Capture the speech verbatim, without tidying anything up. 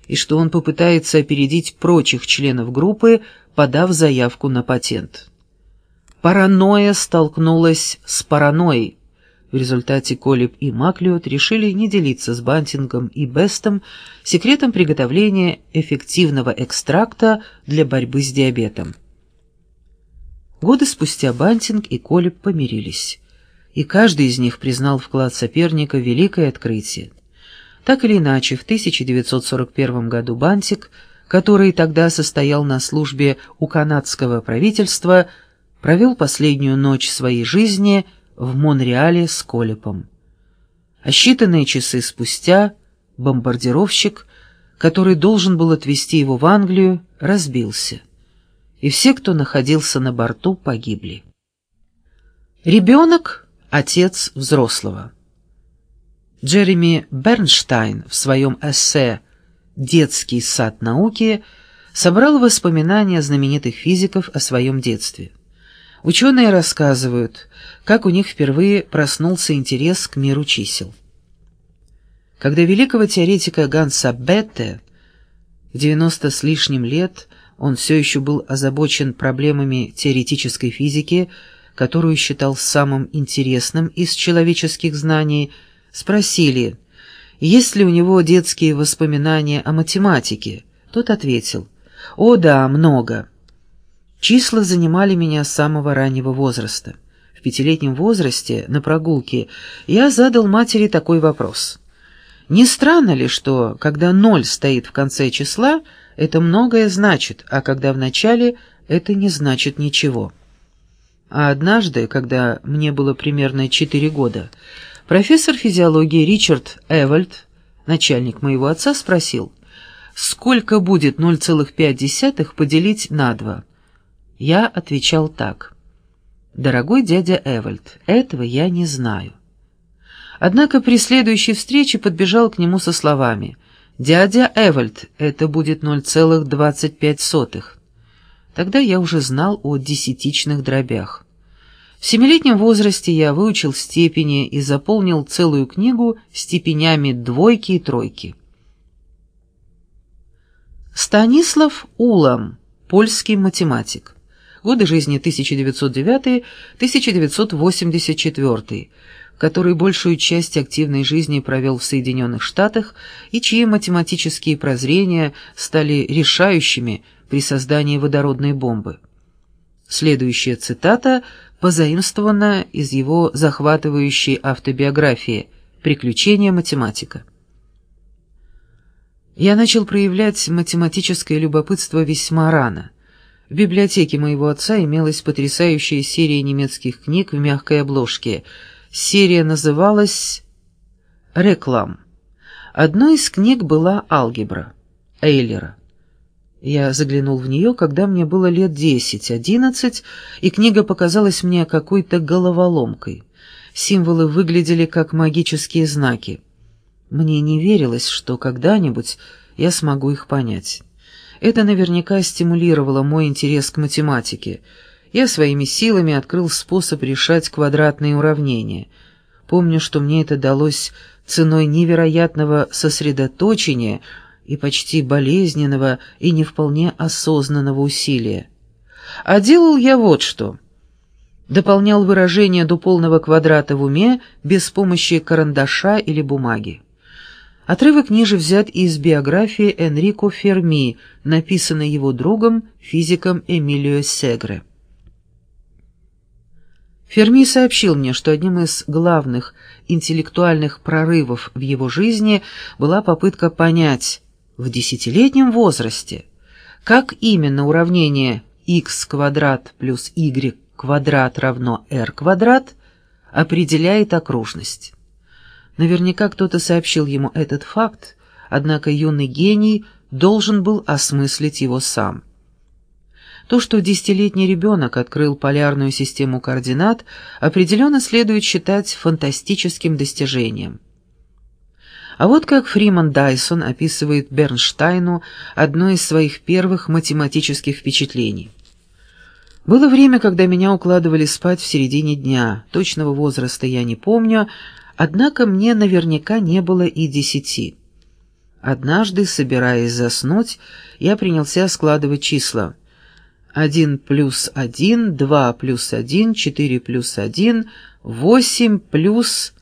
и что он попытается опередить прочих членов группы, подав заявку на патент. Паранойя столкнулась с паранойей. В результате Колеб и Маклиот решили не делиться с Бантингом и Бестом секретом приготовления эффективного экстракта для борьбы с диабетом. Годы спустя Бантинг и Колеб помирились, и каждый из них признал вклад соперника в великое открытие. Так или иначе, в тысяча девятьсот сорок первом году Бантинг, который тогда состоял на службе у канадского правительства, провел последнюю ночь своей жизни в Монреале с Колебом. А считанные часы спустя бомбардировщик, который должен был отвезти его в Англию, разбился, и все, кто находился на борту, погибли. Ребенок — отец взрослого. Джереми Бернштайн в своем эссе «Детский сад науки» собрал воспоминания знаменитых физиков о своем детстве. Ученые рассказывают, как у них впервые проснулся интерес к миру чисел. Когда великого теоретика Ганса Бетте в девяносто с лишним лет он все еще был озабочен проблемами теоретической физики, которую считал самым интересным из человеческих знаний, спросили, есть ли у него детские воспоминания о математике. Тот ответил: «О да, много. Числа занимали меня с самого раннего возраста. В пятилетнем возрасте, на прогулке, я задал матери такой вопрос. Не странно ли, что, когда ноль стоит в конце числа, это многое значит, а когда в начале, это не значит ничего?» А однажды, когда мне было примерно четыре года, профессор физиологии Ричард Эвальд, начальник моего отца, спросил, сколько будет ноль целых пять десятых поделить на два. Я отвечал так: «Дорогой дядя Эвальд, этого я не знаю». Однако при следующей встрече подбежал к нему со словами: «Дядя Эвальд, это будет ноль целых двадцать пять сотых». Тогда я уже знал о десятичных дробях. В семилетнем возрасте я выучил степени и заполнил целую книгу степенями двойки и тройки. Станислав Улам, польский математик. Годы жизни тысяча девятьсот девятый — тысяча девятьсот восемьдесят четвёртый, который большую часть активной жизни провел в Соединенных Штатах и чьи математические прозрения стали решающими при создании водородной бомбы. Следующая цитата позаимствована из его захватывающей автобиографии «Приключения математика». Я начал проявлять математическое любопытство весьма рано. В библиотеке моего отца имелась потрясающая серия немецких книг в мягкой обложке. Серия называлась «Реклам». Одной из книг была «Алгебра» Эйлера. Я заглянул в нее, когда мне было лет десять-одиннадцать, и книга показалась мне какой-то головоломкой. Символы выглядели как магические знаки. Мне не верилось, что когда-нибудь я смогу их понять. Это наверняка стимулировало мой интерес к математике. Я своими силами открыл способ решать квадратные уравнения. Помню, что мне это далось ценой невероятного сосредоточения и почти болезненного и не вполне осознанного усилия. А делал я вот что. Дополнял выражение до полного квадрата в уме без помощи карандаша или бумаги. Отрывок ниже взят из биографии Энрико Ферми, написанной его другом, физиком Эмилио Сегре. Ферми сообщил мне, что одним из главных интеллектуальных прорывов в его жизни была попытка понять в десятилетнем возрасте, как именно уравнение x квадрат плюс y квадрат равно r квадрат определяет окружность. Наверняка кто-то сообщил ему этот факт, однако юный гений должен был осмыслить его сам. То, что десятилетний ребенок открыл полярную систему координат, определенно следует считать фантастическим достижением. А вот как Фриман Дайсон описывает Бернштайну одно из своих первых математических впечатлений. «Было время, когда меня укладывали спать в середине дня. Точного возраста я не помню, однако мне наверняка не было и десяти. Однажды, собираясь заснуть, я принялся складывать числа. Один плюс один, два плюс один, четыре плюс один, восемь плюс...